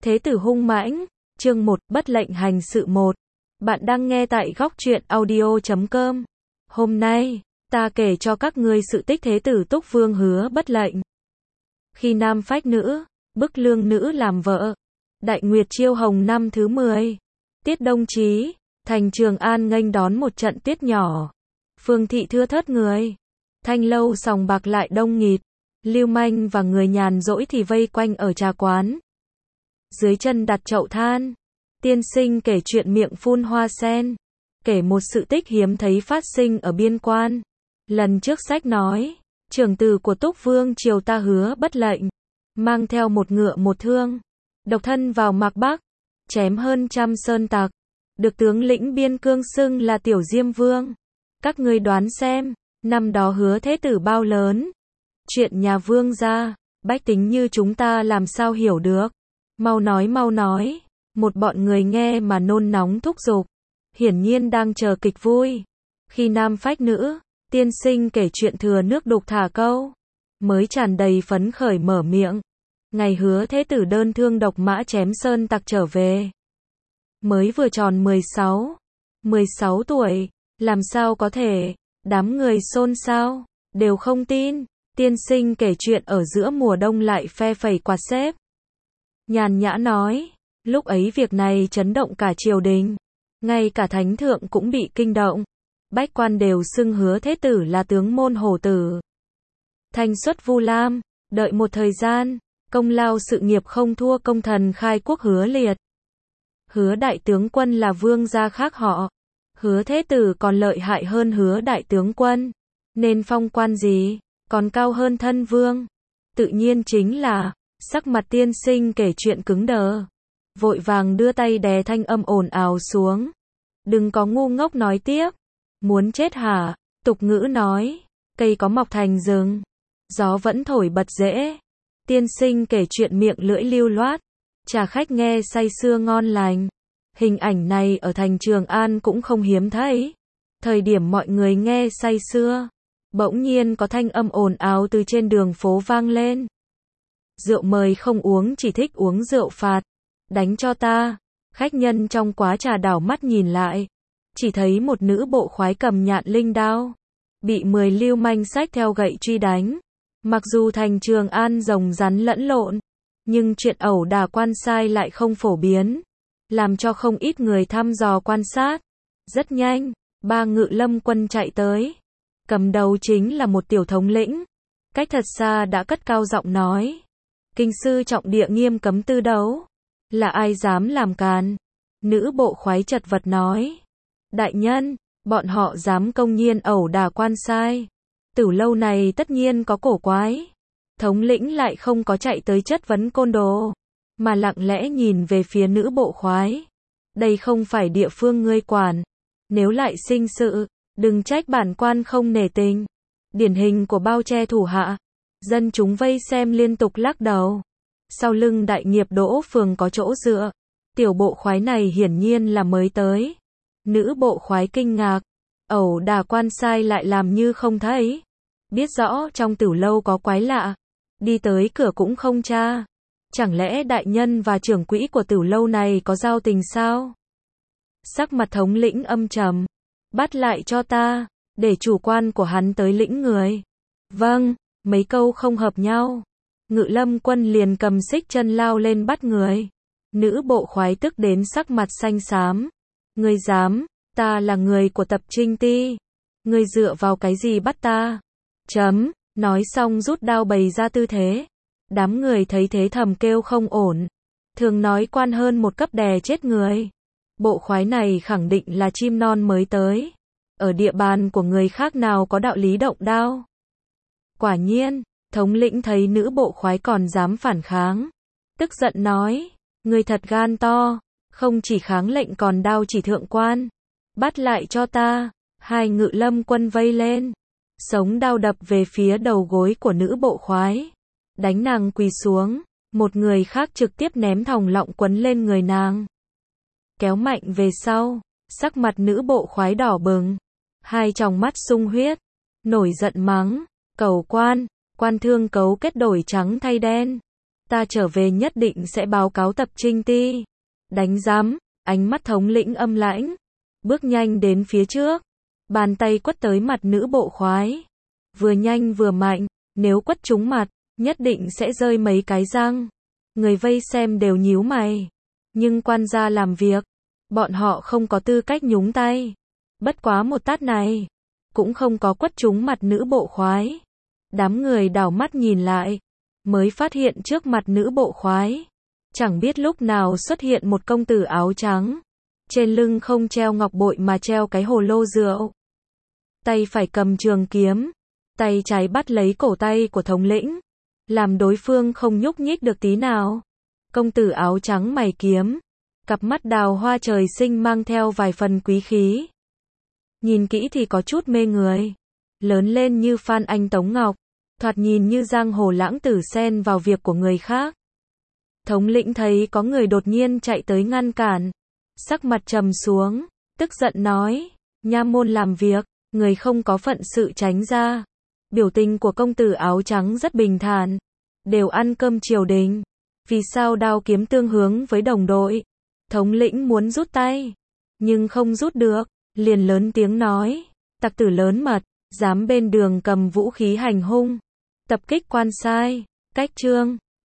Thế tử hung mãnh, chương 1, bất lệnh hành sự 1. Bạn đang nghe tại góc truyện audio.com. Hôm nay, ta kể cho các ngươi sự tích thế tử Túc Vương hứa bất lệnh. Khi nam phách nữ, bức lương nữ làm vợ. Đại Nguyệt Chiêu Hồng năm thứ 10. Tiết Đông Chí, thành Trường An nghênh đón một trận tuyết nhỏ. Phương thị thưa thớt người. Thanh lâu sòng bạc lại đông nghịt. Lưu manh và người nhàn rỗi thì vây quanh ở trà quán. Dưới chân đặt chậu than, tiên sinh kể chuyện miệng phun hoa sen, kể một sự tích hiếm thấy phát sinh ở biên quan. Lần trước sách nói, trưởng tử của Túc Vương triều ta hứa bất lệnh, mang theo một ngựa một thương, độc thân vào Mạc Bắc, chém hơn 100 sơn tặc, được tướng lĩnh biên cương xưng là Tiểu Diêm Vương. Các ngươi đoán xem, năm đó hứa thế tử bao lớn? Chuyện nhà vương gia, bách tính như chúng ta làm sao hiểu được? Mau nói, một bọn người nghe mà nôn nóng thúc giục, hiển nhiên đang chờ kịch vui. Khi nam phách nữ, tiên sinh kể chuyện thừa nước đục thả câu, mới tràn đầy phấn khởi mở miệng. Ngày hứa thế tử đơn thương độc mã chém sơn tặc trở về. Mới vừa tròn 16 tuổi, làm sao có thể, đám người xôn xao, đều không tin. Tiên sinh kể chuyện ở giữa mùa đông lại phe phẩy quạt xếp. Nhàn nhã nói, lúc ấy việc này chấn động cả triều đình, ngay cả thánh thượng cũng bị kinh động. Bách quan đều xưng hứa thế tử là tướng môn hổ tử. Thanh xuất Vu Lam, đợi một thời gian, công lao sự nghiệp không thua công thần khai quốc hứa liệt. Hứa đại tướng quân là vương gia khác họ. Hứa thế tử còn lợi hại hơn hứa đại tướng quân, nên phong quan gì, còn cao hơn thân vương. Tự nhiên chính là, sắc mặt tiên sinh kể chuyện cứng đờ, vội vàng đưa tay đè thanh âm ồn ào xuống. Đừng có ngu ngốc nói tiếp. Muốn chết hả? Tục ngữ nói, cây có mọc thành rừng, gió vẫn thổi bật rễ. Tiên sinh kể chuyện miệng lưỡi lưu loát, trà khách nghe say sưa ngon lành. Hình ảnh này ở thành Trường An cũng không hiếm thấy. Thời điểm mọi người nghe say sưa, bỗng nhiên có thanh âm ồn ào từ trên đường phố vang lên. Rượu mời không uống, chỉ thích uống rượu phạt. Đánh cho ta. Khách nhân trong quá trà đảo mắt nhìn lại, chỉ thấy một nữ bộ khoái cầm nhạn linh đao, bị 10 lưu manh xách theo gậy truy đánh. Mặc dù thành Trường An rồng rắn lẫn lộn, nhưng chuyện ẩu đả quan sai lại không phổ biến, làm cho không ít người thăm dò quan sát. Rất nhanh, 3 ngự lâm quân chạy tới. Cầm đầu chính là một tiểu thống lĩnh. Cách thật xa đã cất cao giọng nói, kinh sư trọng địa nghiêm cấm tư đấu, là ai dám làm càn? Nữ bộ khoái chật vật nói, đại nhân, bọn họ dám công nhiên ẩu đả quan sai. Tử lâu này tất nhiên có cổ quái. Thống lĩnh lại không có chạy tới chất vấn côn đồ, mà lặng lẽ nhìn về phía nữ bộ khoái. Đây không phải địa phương ngươi quản, nếu lại sinh sự, đừng trách bản quan không nể tình. Điển hình của bao che thủ hạ. Dân chúng vây xem liên tục lắc đầu. Sau lưng đại nghiệp Đỗ Phường có chỗ dựa. Tiểu bộ khoái này hiển nhiên là mới tới. Nữ bộ khoái kinh ngạc, ẩu đả quan sai lại làm như không thấy. Biết rõ trong tử lâu có quái lạ, đi tới cửa cũng không tra. Chẳng lẽ đại nhân và trưởng quỹ của tử lâu này có giao tình sao? Sắc mặt thống lĩnh âm trầm, bắt lại cho ta, để chủ quan của hắn tới lĩnh người. Vâng. Mấy câu không hợp nhau, ngự lâm quân liền cầm xích chân lao lên bắt người. Nữ bộ khoái tức đến sắc mặt xanh xám. Ngươi dám, ta là người của tập Trinh Ti. Ngươi dựa vào cái gì bắt ta? Chấm, nói xong rút đao bày ra tư thế. Đám người thấy thế thầm kêu không ổn. Thường nói quan hơn một cấp đè chết người. Bộ khoái này khẳng định là chim non mới tới. Ở địa bàn của người khác nào có đạo lý động đao. Quả nhiên, thống lĩnh thấy nữ bộ khoái còn dám phản kháng. Tức giận nói, ngươi thật gan to, không chỉ kháng lệnh còn đao chỉ thượng quan. Bắt lại cho ta. 2 ngự lâm quân vây lên, sống đao đập về phía đầu gối của nữ bộ khoái. Đánh nàng quỳ xuống, một người khác trực tiếp ném thòng lọng quấn lên người nàng. Kéo mạnh về sau, sắc mặt nữ bộ khoái đỏ bừng, 2 tròng mắt sung huyết, nổi giận mắng. Cầu quan, quan thương cấu kết đổi trắng thay đen. Ta trở về nhất định sẽ báo cáo tập Trinh Ti. Đánh giám, ánh mắt thống lĩnh âm lãnh. Bước nhanh đến phía trước. Bàn tay quất tới mặt nữ bộ khoái. Vừa nhanh vừa mạnh, nếu quất trúng mặt, nhất định sẽ rơi mấy cái răng. Người vây xem đều nhíu mày. Nhưng quan gia làm việc, bọn họ không có tư cách nhúng tay. Bất quá một tát này, cũng không có quất trúng mặt nữ bộ khoái. Đám người đảo mắt nhìn lại, mới phát hiện trước mặt nữ bộ khoái, chẳng biết lúc nào xuất hiện một công tử áo trắng. Trên lưng không treo ngọc bội mà treo cái hồ lô rượu. Tay phải cầm trường kiếm, tay trái bắt lấy cổ tay của thống lĩnh, làm đối phương không nhúc nhích được tí nào. Công tử áo trắng mày kiếm, cặp mắt đào hoa trời sinh mang theo vài phần quý khí. Nhìn kỹ thì có chút mê người. Lớn lên như Phan Anh Tống Ngọc, thoạt nhìn như giang hồ lãng tử xen vào việc của người khác. Thống lĩnh thấy có người đột nhiên chạy tới ngăn cản, sắc mặt trầm xuống, tức giận nói, nha môn làm việc, người không có phận sự tránh ra. Biểu tình của công tử áo trắng rất bình thản, đều ăn cơm triều đình, vì sao đao kiếm tương hướng với đồng đội. Thống lĩnh muốn rút tay, nhưng không rút được, liền lớn tiếng nói, tặc tử lớn mật, dám bên đường cầm vũ khí hành hung, tập kích quan sai, cách trương.